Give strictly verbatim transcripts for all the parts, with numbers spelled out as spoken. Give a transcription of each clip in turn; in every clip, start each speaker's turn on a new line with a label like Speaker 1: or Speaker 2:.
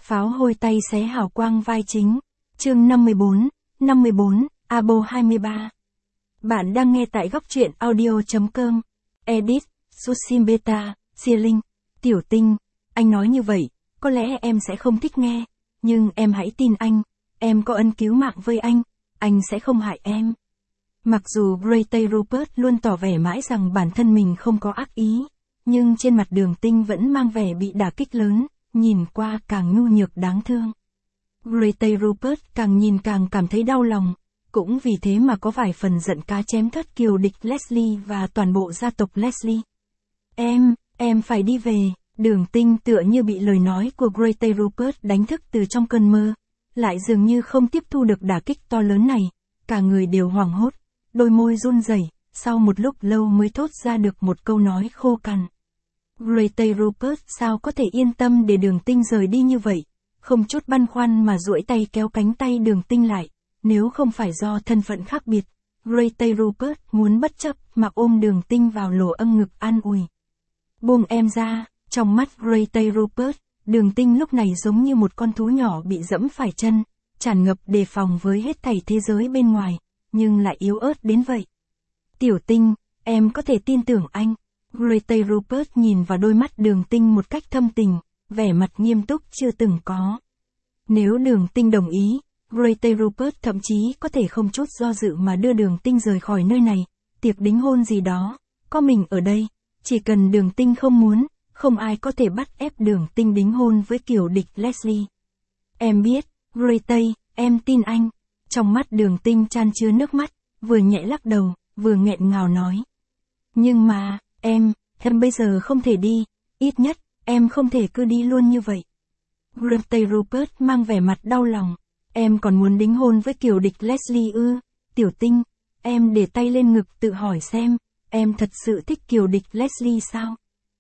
Speaker 1: Pháo hôi tay xé hào quang vai chính. Chương năm mươi bốn, năm mươi bốn, Abo hai mươi ba. Bạn đang nghe tại góc truyện audio chấm com. Edit, Susim Beta, Ceiling. Tiểu Tinh, anh nói như vậy, có lẽ em sẽ không thích nghe, nhưng em hãy tin anh, em có ân cứu mạng với anh, anh sẽ không hại em. Mặc dù Grey Rupert luôn tỏ vẻ mãi rằng bản thân mình không có ác ý, nhưng trên mặt Đường Tinh vẫn mang vẻ bị đả kích lớn, nhìn qua càng nhu nhược đáng thương. Grey Rupert càng nhìn càng cảm thấy đau lòng, cũng vì thế mà có vài phần giận cá chém thớt kiều địch Leslie và toàn bộ gia tộc Leslie. Em, em phải đi về. Đường Tinh tựa như bị lời nói của Grey Rupert đánh thức từ trong cơn mơ, lại dường như không tiếp thu được đả kích to lớn này, cả người đều hoảng hốt, đôi môi run rẩy, sau một lúc lâu mới thốt ra được một câu nói khô cằn. Grey Rupert sao có thể yên tâm để Đường Tinh rời đi như vậy, không chút băn khoăn mà duỗi tay kéo cánh tay Đường Tinh lại, nếu không phải do thân phận khác biệt, Grey Rupert muốn bất chấp mà ôm Đường Tinh vào lỗ âng ngực an ủi. Buông em ra. Trong mắt Grey Rupert, Đường Tinh lúc này giống như một con thú nhỏ bị dẫm phải chân, tràn ngập đề phòng với hết thảy thế giới bên ngoài, nhưng lại yếu ớt đến vậy. Tiểu Tinh, em có thể tin tưởng anh. Grey Rupert nhìn vào đôi mắt Đường Tinh một cách thâm tình, vẻ mặt nghiêm túc chưa từng có. Nếu Đường Tinh đồng ý, Grey Rupert thậm chí có thể không chút do dự mà đưa Đường Tinh rời khỏi nơi này, tiệc đính hôn gì đó, có mình ở đây, chỉ cần Đường Tinh không muốn, không ai có thể bắt ép Đường Tinh đính hôn với kiểu địch Leslie. Em biết, Grey, em tin anh. Trong mắt Đường Tinh chan chứa nước mắt, vừa nhẹ lắc đầu, vừa nghẹn ngào nói. Nhưng mà, em, em bây giờ không thể đi, ít nhất, em không thể cứ đi luôn như vậy. Grey Rupert mang vẻ mặt đau lòng. Em còn muốn đính hôn với kiểu địch Leslie ư? Tiểu Tinh, em để tay lên ngực tự hỏi xem, em thật sự thích kiểu địch Leslie sao?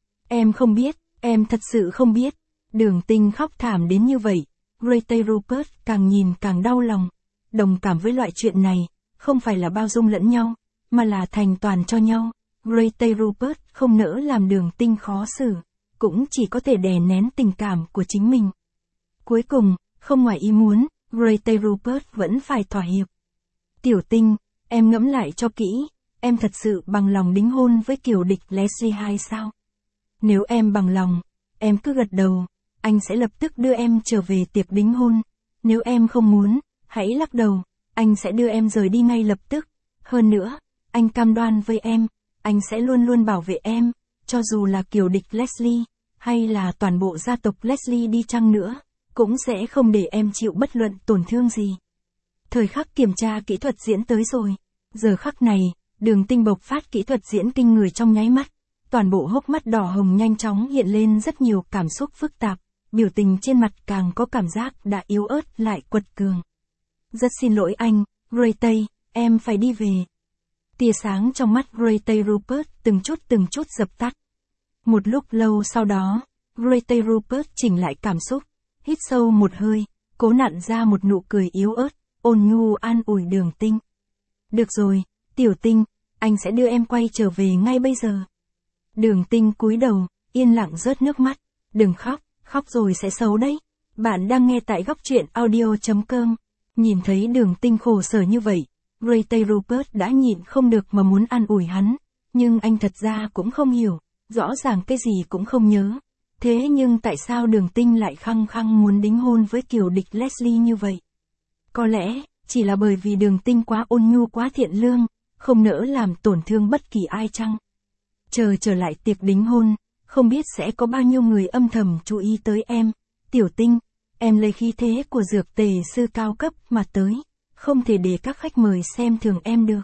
Speaker 1: Em không biết, em thật sự không biết. Đường Tinh khóc thảm đến như vậy, Grey Rupert càng nhìn càng đau lòng. Đồng cảm với loại chuyện này, không phải là bao dung lẫn nhau, mà là thành toàn cho nhau. Grey Rupert không nỡ làm Đường Tinh khó xử, cũng chỉ có thể đè nén tình cảm của chính mình. Cuối cùng, không ngoài ý muốn, Grey Rupert vẫn phải thỏa hiệp. Tiểu Tinh, em ngẫm lại cho kỹ, em thật sự bằng lòng đính hôn với kiểu địch Leslie hay sao? Nếu em bằng lòng, em cứ gật đầu, anh sẽ lập tức đưa em trở về tiệc đính hôn. Nếu em không muốn, hãy lắc đầu, anh sẽ đưa em rời đi ngay lập tức. Hơn nữa, anh cam đoan với em, anh sẽ luôn luôn bảo vệ em, cho dù là kiểu địch Leslie, hay là toàn bộ gia tộc Leslie đi chăng nữa, cũng sẽ không để em chịu bất luận tổn thương gì. Thời khắc kiểm tra kỹ thuật diễn tới rồi. Giờ khắc này, Đường Tinh bộc phát kỹ thuật diễn kinh người trong nháy mắt. Toàn bộ hốc mắt đỏ hồng nhanh chóng hiện lên rất nhiều cảm xúc phức tạp, biểu tình trên mặt càng có cảm giác đã yếu ớt lại quật cường. Rất xin lỗi anh, Grey, em phải đi về. Tia sáng trong mắt Grey Rupert từng chút từng chút dập tắt. Một lúc lâu sau đó, Grey Rupert chỉnh lại cảm xúc, hít sâu một hơi, cố nặn ra một nụ cười yếu ớt, ôn nhu an ủi Đường Tinh. Được rồi, Tiểu Tinh, anh sẽ đưa em quay trở về ngay bây giờ. Đường Tinh cúi đầu, yên lặng rớt nước mắt. Đừng khóc, khóc rồi sẽ xấu đấy. Bạn đang nghe tại góc truyện audio chấm com. Nhìn thấy Đường Tinh khổ sở như vậy, Grey Rupert đã nhịn không được mà muốn an ủi hắn. Nhưng anh thật ra cũng không hiểu, rõ ràng cái gì cũng không nhớ. Thế nhưng tại sao Đường Tinh lại khăng khăng muốn đính hôn với kiểu địch Leslie như vậy? Có lẽ, chỉ là bởi vì Đường Tinh quá ôn nhu quá thiện lương, không nỡ làm tổn thương bất kỳ ai chăng? Chờ trở lại tiệc đính hôn, không biết sẽ có bao nhiêu người âm thầm chú ý tới em. Tiểu Tinh, em lấy khí thế của dược tề sư cao cấp mà tới, không thể để các khách mời xem thường em được.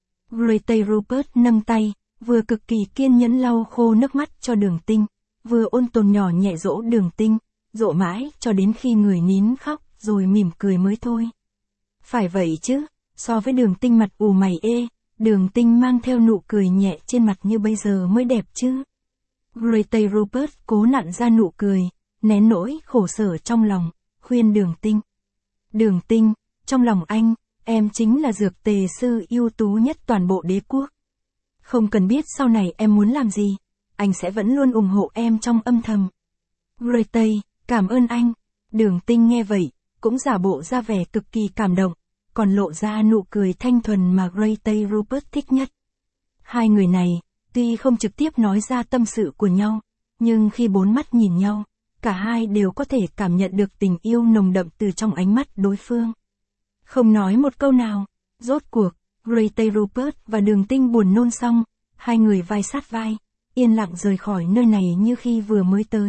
Speaker 1: Grey Rupert nâng tay, vừa cực kỳ kiên nhẫn lau khô nước mắt cho Đường Tinh, vừa ôn tồn nhỏ nhẹ dỗ Đường Tinh, dỗ mãi cho đến khi người nín khóc rồi mỉm cười mới thôi. Phải vậy chứ, so với Đường Tinh mặt ù mày ê, Đường Tinh mang theo nụ cười nhẹ trên mặt như bây giờ mới đẹp chứ. Grey Rupert cố nặn ra nụ cười, nén nỗi khổ sở trong lòng, khuyên Đường Tinh. Đường Tinh, trong lòng anh, em chính là dược tề sư ưu tú nhất toàn bộ đế quốc. Không cần biết sau này em muốn làm gì, anh sẽ vẫn luôn ủng hộ em trong âm thầm. Grey, cảm ơn anh. Đường Tinh nghe vậy, cũng giả bộ ra vẻ cực kỳ cảm động, còn lộ ra nụ cười thanh thuần mà Gray Tay Rupert thích nhất. Hai người này, tuy không trực tiếp nói ra tâm sự của nhau, nhưng khi bốn mắt nhìn nhau, cả hai đều có thể cảm nhận được tình yêu nồng đậm từ trong ánh mắt đối phương. Không nói một câu nào, rốt cuộc, Gray Tay Rupert và Đường Tinh buồn nôn xong, hai người vai sát vai, yên lặng rời khỏi nơi này như khi vừa mới tới.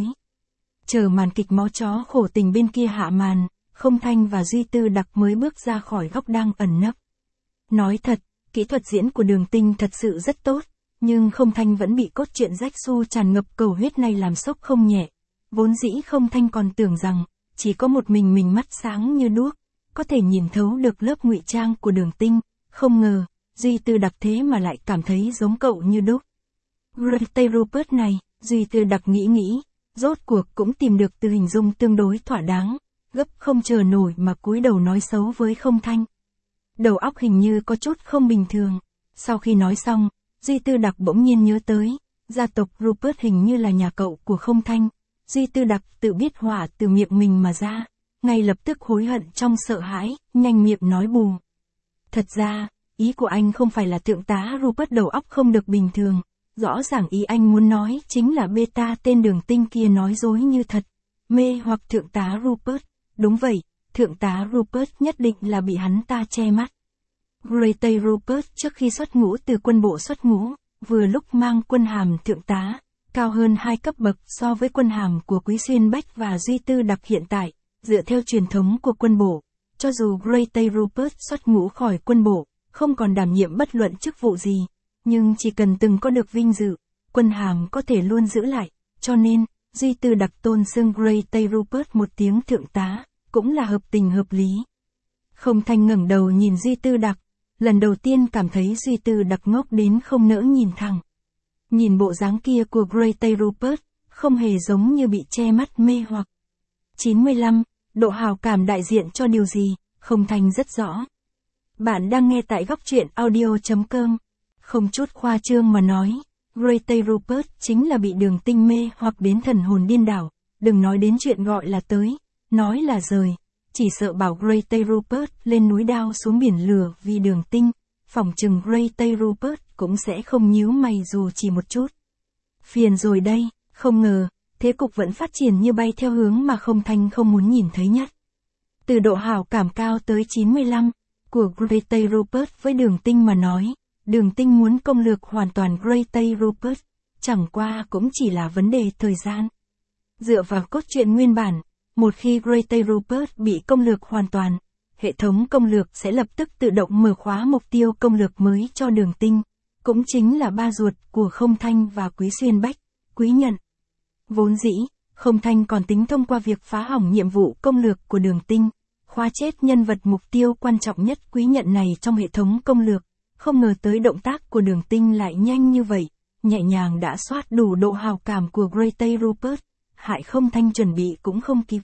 Speaker 1: Chờ màn kịch máu chó khổ tình bên kia hạ màn, Không Thanh và Duy Tư Đặc mới bước ra khỏi góc đang ẩn nấp. Nói thật, kỹ thuật diễn của Đường Tinh thật sự rất tốt, nhưng Không Thanh vẫn bị cốt truyện rách xu tràn ngập cầu huyết này làm sốc không nhẹ. Vốn dĩ Không Thanh còn tưởng rằng, chỉ có một mình mình mắt sáng như đuốc, có thể nhìn thấu được lớp ngụy trang của Đường Tinh, không ngờ, Duy Tư Đặc thế mà lại cảm thấy giống cậu như đúc. Gray Tay Rupert này, Duy Tư Đặc nghĩ nghĩ, rốt cuộc cũng tìm được từ hình dung tương đối thỏa đáng, gấp không chờ nổi mà cúi đầu nói xấu với Không Thanh. Đầu óc hình như có chút không bình thường. Sau khi nói xong, Duy Tư Đặc bỗng nhiên nhớ tới, gia tộc Rupert hình như là nhà cậu của Không Thanh. Duy Tư Đặc tự biết hỏa từ miệng mình mà ra, ngay lập tức hối hận trong sợ hãi, nhanh miệng nói bù. Thật ra, ý của anh không phải là thượng tá Rupert đầu óc không được bình thường, rõ ràng ý anh muốn nói chính là beta tên Đường Tinh kia nói dối như thật, mê hoặc thượng tá Rupert. Đúng vậy, thượng tá Rupert nhất định là bị hắn ta che mắt. Gray Tay Rupert trước khi xuất ngũ từ quân bộ xuất ngũ, vừa lúc mang quân hàm thượng tá, cao hơn hai cấp bậc so với quân hàm của Quý Xuyên Bách và Duy Tư Đặc hiện tại, dựa theo truyền thống của quân bộ. Cho dù Gray Tay Rupert xuất ngũ khỏi quân bộ, không còn đảm nhiệm bất luận chức vụ gì, nhưng chỉ cần từng có được vinh dự, quân hàm có thể luôn giữ lại, cho nên, Duy Tư Đặc tôn xưng Gray Tay Rupert một tiếng thượng tá, cũng là hợp tình hợp lý. Không Thanh ngẩng đầu nhìn Duy Tư Đặc, lần đầu tiên cảm thấy Duy Tư Đặc ngốc đến không nỡ nhìn thẳng. Nhìn bộ dáng kia của Gray Tay Rupert, không hề giống như bị che mắt mê hoặc. chín mươi lăm, độ hào cảm đại diện cho điều gì, Không Thanh rất rõ. Bạn đang nghe tại góc truyện audio chấm com. Không chút khoa trương mà nói, Gray Tay Rupert chính là bị Đường Tinh mê hoặc đến thần hồn điên đảo, đừng nói đến chuyện gọi là tới, nói là rời, chỉ sợ bảo Gray Tay Rupert lên núi đao xuống biển lửa vì Đường Tinh, phỏng chừng Gray Tay Rupert cũng sẽ không nhíu mày dù chỉ một chút. Phiền rồi đây, không ngờ, thế cục vẫn phát triển như bay theo hướng mà Không Thanh không muốn nhìn thấy nhất. Từ độ hảo cảm cao tới chín mươi lăm, của Gray Tay Rupert với Đường Tinh mà nói, Đường Tinh muốn công lược hoàn toàn Gray Tay Rupert, chẳng qua cũng chỉ là vấn đề thời gian. Dựa vào cốt truyện nguyên bản, một khi Gray Tay Rupert bị công lược hoàn toàn, hệ thống công lược sẽ lập tức tự động mở khóa mục tiêu công lược mới cho Đường Tinh, cũng chính là ba ruột của Không Thanh và Quý Xuyên Bách, Quý Nhận. Vốn dĩ, Không Thanh còn tính thông qua việc phá hỏng nhiệm vụ công lược của Đường Tinh, khóa chết nhân vật mục tiêu quan trọng nhất Quý Nhận này trong hệ thống công lược, không ngờ tới động tác của Đường Tinh lại nhanh như vậy, nhẹ nhàng đã soát đủ độ hào cảm của Gray Tay Rupert, hại Không Thanh chuẩn bị cũng không kịp.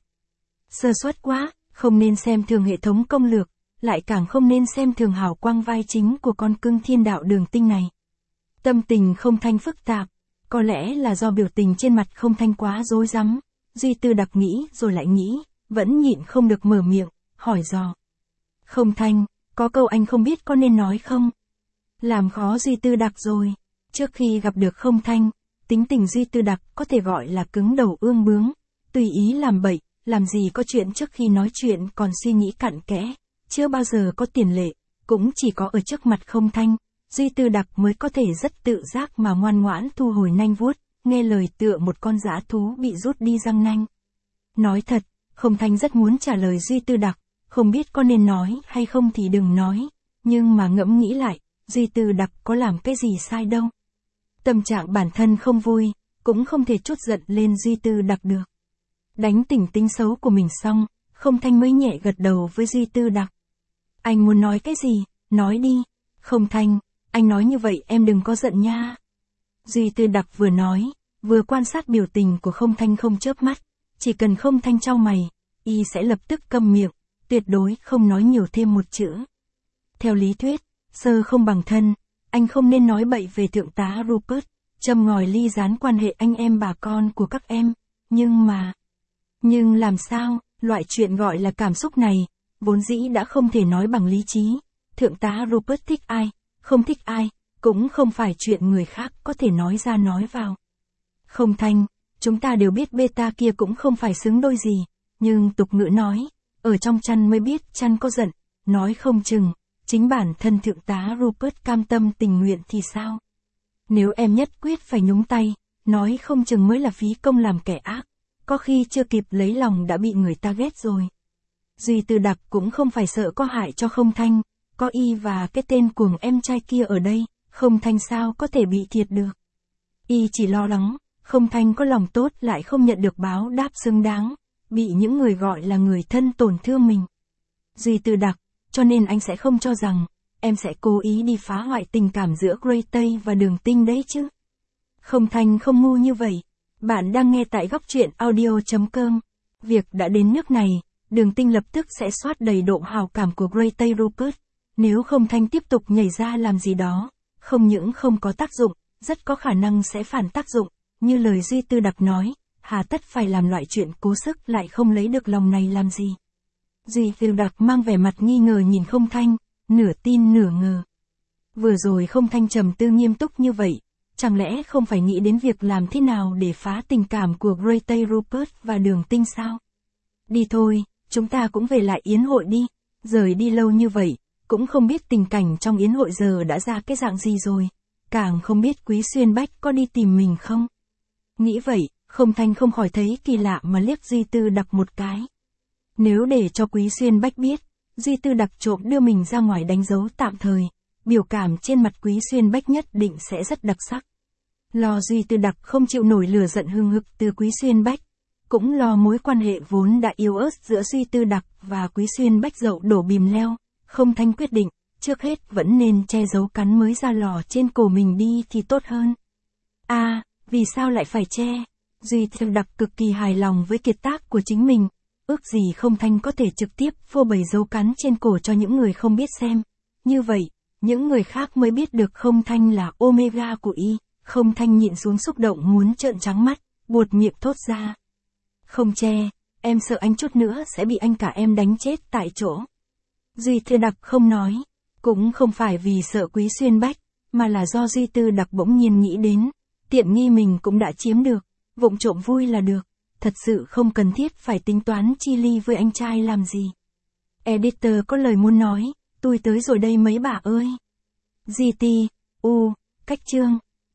Speaker 1: Sơ suất quá, không nên xem thường hệ thống công lược, lại càng không nên xem thường hào quang vai chính của con cưng thiên đạo Đường Tinh này. Tâm tình Không Thanh phức tạp, có lẽ là do biểu tình trên mặt Không Thanh quá rối rắm, Duy Tư Đặc nghĩ rồi lại nghĩ, vẫn nhịn không được mở miệng, hỏi dò. Không Thanh, có câu anh không biết có nên nói không? Làm khó Duy Tư Đặc rồi. Trước khi gặp được Không Thanh, tính tình Duy Tư Đặc có thể gọi là cứng đầu ương bướng, tùy ý làm bậy, làm gì có chuyện trước khi nói chuyện còn suy nghĩ cặn kẽ, chưa bao giờ có tiền lệ, cũng chỉ có ở trước mặt Không Thanh, Duy Tư Đặc mới có thể rất tự giác mà ngoan ngoãn thu hồi nanh vuốt, nghe lời tựa một con dã thú bị rút đi răng nanh. Nói thật, Không Thanh rất muốn trả lời Duy Tư Đặc, không biết có nên nói hay không thì đừng nói, nhưng mà ngẫm nghĩ lại, Duy Tư Đặc có làm cái gì sai đâu. Tâm trạng bản thân không vui, cũng không thể trút giận lên Duy Tư Đặc được. Đánh tỉnh tính xấu của mình xong, Không Thanh mới nhẹ gật đầu với Duy Tư Đặc. Anh muốn nói cái gì, nói đi. Không Thanh, anh nói như vậy em đừng có giận nha. Duy Tư Đặc vừa nói, vừa quan sát biểu tình của Không Thanh không chớp mắt, chỉ cần Không Thanh chau mày, y sẽ lập tức câm miệng, tuyệt đối không nói nhiều thêm một chữ. Theo lý thuyết, sơ không bằng thân, anh không nên nói bậy về thượng tá Rupert, châm ngòi ly gián quan hệ anh em bà con của các em, nhưng mà... Nhưng làm sao, Loại chuyện gọi là cảm xúc này, vốn dĩ đã không thể nói bằng lý trí. Thượng tá Rupert thích ai, không thích ai, cũng không phải chuyện người khác có thể nói ra nói vào. Không Thanh, chúng ta đều biết beta kia cũng không phải xứng đôi gì, nhưng tục ngữ nói, ở trong chăn mới biết chăn có giận, nói không chừng, chính bản thân thượng tá Rupert cam tâm tình nguyện thì sao? Nếu em nhất quyết phải nhúng tay, nói không chừng mới là phí công làm kẻ ác, có khi chưa kịp lấy lòng đã bị người ta ghét rồi. Duy Tư Đặc cũng không phải sợ có hại cho Không Thanh, có y và cái tên cuồng em trai kia ở đây, Không Thanh sao có thể bị thiệt được. Y chỉ lo lắng, Không Thanh có lòng tốt lại không nhận được báo đáp xứng đáng, bị những người gọi là người thân tổn thương mình. Duy Tư Đặc, cho nên anh sẽ không cho rằng, em sẽ cố ý đi phá hoại tình cảm giữa Gray Tây và Đường Tinh đấy chứ. Không Thanh không ngu như vậy. Bạn đang nghe tại góc truyện audio chấm com. Việc đã đến nước này, Đường Tinh lập tức sẽ soát đầy độ hào cảm của Gray Tây Rupert. Nếu Không Thanh tiếp tục nhảy ra làm gì đó, không những không có tác dụng, rất có khả năng sẽ phản tác dụng, như lời Duy Tư Đặc nói, hà tất phải làm loại chuyện cố sức lại không lấy được lòng này làm gì. Duy Tư Đặc mang vẻ mặt nghi ngờ nhìn Không Thanh, nửa tin nửa ngờ. Vừa rồi Không Thanh trầm tư nghiêm túc như vậy, chẳng lẽ không phải nghĩ đến việc làm thế nào để phá tình cảm của Gray Tây Rupert và Đường Tinh sao? Đi thôi, chúng ta cũng về lại yến hội đi, rời đi lâu như vậy, cũng không biết tình cảnh trong yến hội giờ đã ra cái dạng gì rồi, càng không biết Quý Xuyên Bách có đi tìm mình không. Nghĩ vậy, Không Thanh không khỏi thấy kỳ lạ mà liếc Duy Tư Đặc một cái. Nếu để cho Quý Xuyên Bách biết, Duy Tư Đặc trộm đưa mình ra ngoài đánh dấu tạm thời, biểu cảm trên mặt Quý Xuyên Bách nhất định sẽ rất đặc sắc. Lo Duy Tư Đặc không chịu nổi lửa giận hừng hực từ Quý Xuyên Bách, cũng lo mối quan hệ vốn đã yếu ớt giữa Duy Tư Đặc và Quý Xuyên Bách dậu đổ bìm leo, Không Thanh quyết định, trước hết vẫn nên che giấu cắn mới ra lò trên cổ mình đi thì tốt hơn. A, à, vì sao lại phải che? Duy Tư Đặc cực kỳ hài lòng với kiệt tác của chính mình, ước gì Không Thanh có thể trực tiếp phô bày dấu cắn trên cổ cho những người không biết xem. Như vậy, những người khác mới biết được Không Thanh là Omega của y. Không Thanh nhịn xuống xúc động muốn trợn trắng mắt, buột miệng thốt ra. Không che, em sợ anh chút nữa sẽ bị anh cả em đánh chết tại chỗ. Duy Tư Đặc không nói, cũng không phải vì sợ Quý Xuyên Bách, mà là do Duy Tư Đặc bỗng nhiên nghĩ đến, tiện nghi mình cũng đã chiếm được, vụng trộm vui là được, thật sự không cần thiết phải tính toán chi ly với anh trai làm gì. Editor có lời muốn nói, tôi tới rồi đây mấy bà ơi. giê tê, U, cách chương.